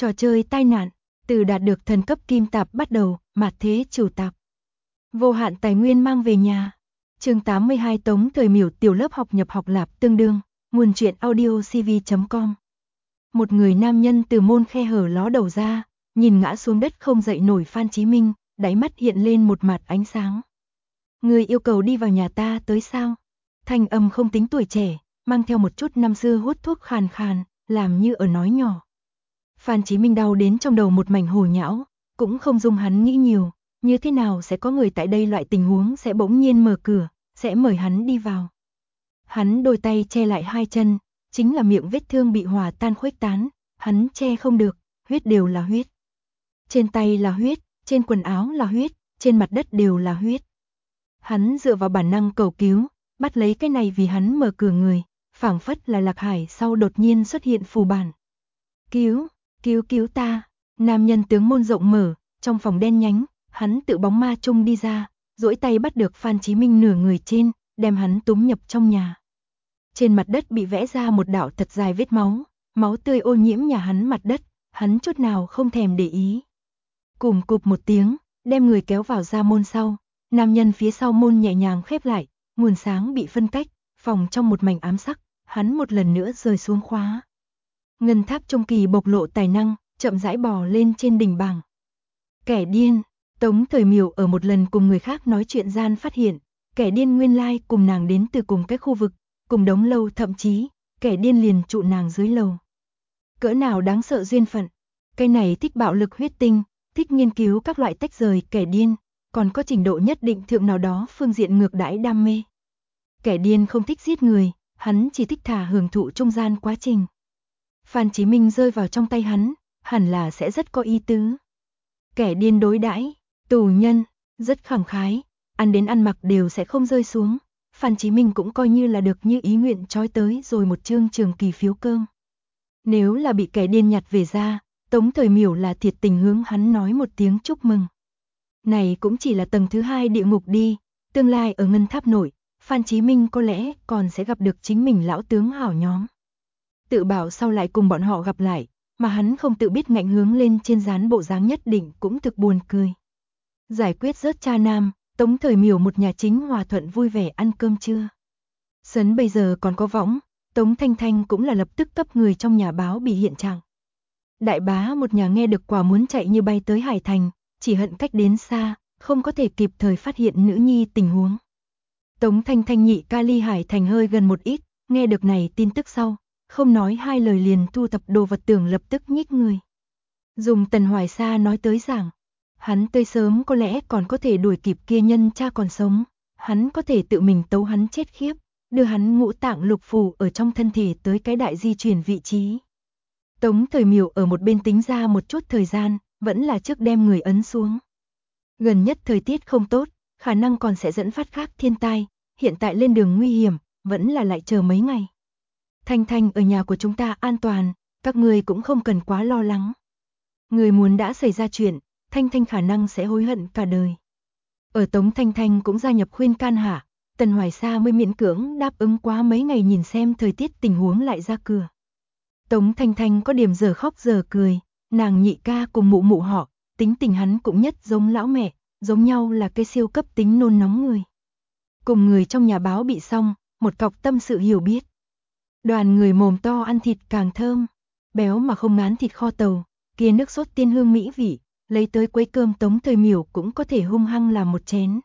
Trò chơi tai nạn, từ đạt được thần cấp kim tạp bắt đầu, mạt thế chủ tạp. Vô hạn tài nguyên mang về nhà. Chương 82 Tống Thời Miểu tiểu lớp học nhập học lạp tương đương, nguồn truyện audio cv.com. Một người nam nhân từ môn khe hở ló đầu ra, nhìn ngã xuống đất không dậy nổi Phan Chí Minh, đáy mắt hiện lên một mạt ánh sáng. Người yêu cầu đi vào nhà ta tới sao? Thanh âm không tính tuổi trẻ, mang theo một chút năm xưa hút thuốc khàn khàn, làm như ở nói nhỏ. Phan Chí Minh đau đến trong đầu một mảnh hồ nhão, cũng không dung hắn nghĩ nhiều, như thế nào sẽ có người tại đây loại tình huống sẽ bỗng nhiên mở cửa, sẽ mời hắn đi vào. Hắn đôi tay che lại hai chân, chính là miệng vết thương bị hòa tan khuếch tán, hắn che không được, huyết đều là huyết. Trên tay là huyết, trên quần áo là huyết, trên mặt đất đều là huyết. Hắn dựa vào bản năng cầu cứu, bắt lấy cái này vì hắn mở cửa người, phảng phất là Lạc Hải sau đột nhiên xuất hiện phù bản. Cứu ta, nam nhân tướng môn rộng mở, trong phòng đen nhánh, hắn tự bóng ma chung đi ra, duỗi tay bắt được Phan Chí Minh nửa người trên, đem hắn túm nhập trong nhà. Trên mặt đất bị vẽ ra một đạo thật dài vết máu, máu tươi ô nhiễm nhà hắn mặt đất, hắn chút nào không thèm để ý. Cùm cụp một tiếng, đem người kéo vào ra môn sau, nam nhân phía sau môn nhẹ nhàng khép lại, nguồn sáng bị phân cách, phòng trong một mảnh ám sắc, hắn một lần nữa rơi xuống khóa. Ngân tháp trung kỳ bộc lộ tài năng, chậm rãi bò lên trên đỉnh bảng. Kẻ điên, Tống Thời Miểu ở một lần cùng người khác nói chuyện gian phát hiện, kẻ điên nguyên lai cùng nàng đến từ cùng cái khu vực, cùng đống lâu, thậm chí, kẻ điên liền trụ nàng dưới lầu. Cỡ nào đáng sợ duyên phận, cái này thích bạo lực huyết tinh, thích nghiên cứu các loại tách rời kẻ điên, còn có trình độ nhất định thượng nào đó phương diện ngược đãi đam mê. Kẻ điên không thích giết người, hắn chỉ thích thả hưởng thụ trung gian quá trình. Phan Chí Minh rơi vào trong tay hắn, hẳn là sẽ rất có ý tứ. Kẻ điên đối đãi, tù nhân, rất khẳng khái, ăn đến ăn mặc đều sẽ không rơi xuống. Phan Chí Minh cũng coi như là được như ý nguyện trói tới rồi một chương trường kỳ phiếu cơm. Nếu là bị kẻ điên nhặt về ra, Tống Thời Miểu là thiệt tình hướng hắn nói một tiếng chúc mừng. Này cũng chỉ là tầng thứ 2 địa ngục đi, tương lai ở ngân tháp nội, Phan Chí Minh có lẽ còn sẽ gặp được chính mình lão tướng hảo nhóm. Tự bảo sau lại cùng bọn họ gặp lại, mà hắn không tự biết ngạnh hướng lên trên dán bộ dáng nhất định cũng thực buồn cười. Giải quyết rớt cha nam, Tống Thời Miểu một nhà chính hòa thuận vui vẻ ăn cơm trưa. Sấn bây giờ còn có võng, Tống Thanh Thanh cũng là lập tức cấp người trong nhà báo bị hiện trạng. Đại bá một nhà nghe được quả muốn chạy như bay tới Hải Thành, chỉ hận cách đến xa, không có thể kịp thời phát hiện nữ nhi tình huống. Tống Thanh Thanh nhị ca ly Hải Thành hơi gần một ít, nghe được này tin tức sau, không nói hai lời liền thu thập đồ vật tưởng lập tức nhích người. Dùng Tần Hoài Sa nói tới rằng, hắn tới sớm có lẽ còn có thể đuổi kịp kia nhân cha còn sống, hắn có thể tự mình tấu hắn chết khiếp, đưa hắn ngũ tạng lục phủ ở trong thân thể tới cái đại di chuyển vị trí. Tống Thời Miểu ở một bên tính ra một chút thời gian, vẫn là trước đem người ấn xuống. Gần nhất thời tiết không tốt, khả năng còn sẽ dẫn phát khác thiên tai, hiện tại lên đường nguy hiểm, vẫn là lại chờ mấy ngày. Thanh Thanh ở nhà của chúng ta an toàn, các người cũng không cần quá lo lắng. Người muốn đã xảy ra chuyện, Thanh Thanh khả năng sẽ hối hận cả đời. Ở Tống Thanh Thanh cũng gia nhập khuyên can hạ, Tần Hoài Sa mới miễn cưỡng đáp ứng quá mấy ngày nhìn xem thời tiết tình huống lại ra cửa. Tống Thanh Thanh có điểm giờ khóc giờ cười, nàng nhị ca cùng mụ mụ họ, tính tình hắn cũng nhất giống lão mẹ, giống nhau là cái siêu cấp tính nôn nóng người. Cùng người trong nhà báo bị xong, một cọc tâm sự hiểu biết. Đoàn người mồm to ăn thịt càng thơm, béo mà không ngán thịt kho tàu, kia nước sốt tiên hương mỹ vị, lấy tới quấy cơm Tống Thời Miểu cũng có thể hung hăng làm một chén.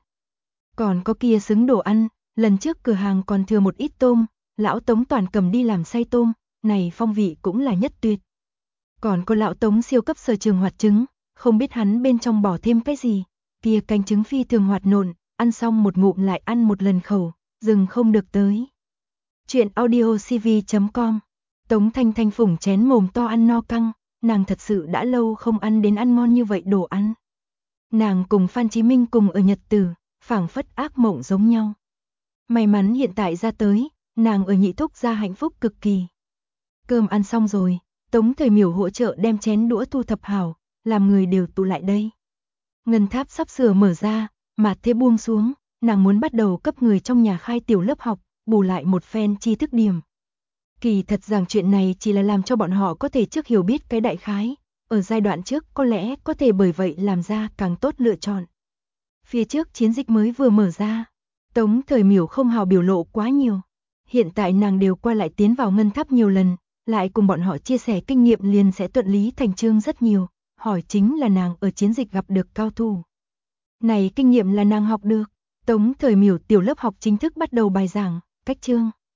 Còn có kia xứng đồ ăn, lần trước cửa hàng còn thừa một ít tôm, lão Tống toàn cầm đi làm xay tôm, này phong vị cũng là nhất tuyệt. Còn có lão Tống siêu cấp sở trường hoạt trứng, không biết hắn bên trong bỏ thêm cái gì, kia canh trứng phi thường hoạt nộn, ăn xong một ngụm lại ăn một lần khẩu, dừng không được tới. Chuyện audio cv.com. Tống Thanh Thanh phủng chén mồm to ăn no căng, nàng thật sự đã lâu không ăn đến ăn ngon như vậy đồ ăn. Nàng cùng Phan Chí Minh cùng ở Nhật Tử, phảng phất ác mộng giống nhau. May mắn hiện tại ra tới, nàng ở nhị thúc gia hạnh phúc cực kỳ. Cơm ăn xong rồi, Tống Thời Miểu hỗ trợ đem chén đũa thu thập hảo, làm người đều tụ lại đây. Ngân tháp sắp sửa mở ra, mạt thế buông xuống, nàng muốn bắt đầu cấp người trong nhà khai tiểu lớp học, bù lại một phen tri thức điểm. Kỳ thật rằng chuyện này chỉ là làm cho bọn họ có thể trước hiểu biết cái đại khái, ở giai đoạn trước có lẽ có thể bởi vậy làm ra càng tốt lựa chọn. Phía trước chiến dịch mới vừa mở ra, Tống Thời Miểu không hào biểu lộ quá nhiều. Hiện tại nàng đều qua lại tiến vào ngân tháp nhiều lần, lại cùng bọn họ chia sẻ kinh nghiệm liền sẽ thuận lý thành chương rất nhiều, hỏi chính là nàng ở chiến dịch gặp được cao thủ. Này kinh nghiệm là nàng học được. Tống Thời Miểu tiểu lớp học chính thức bắt đầu bài giảng, cách chương.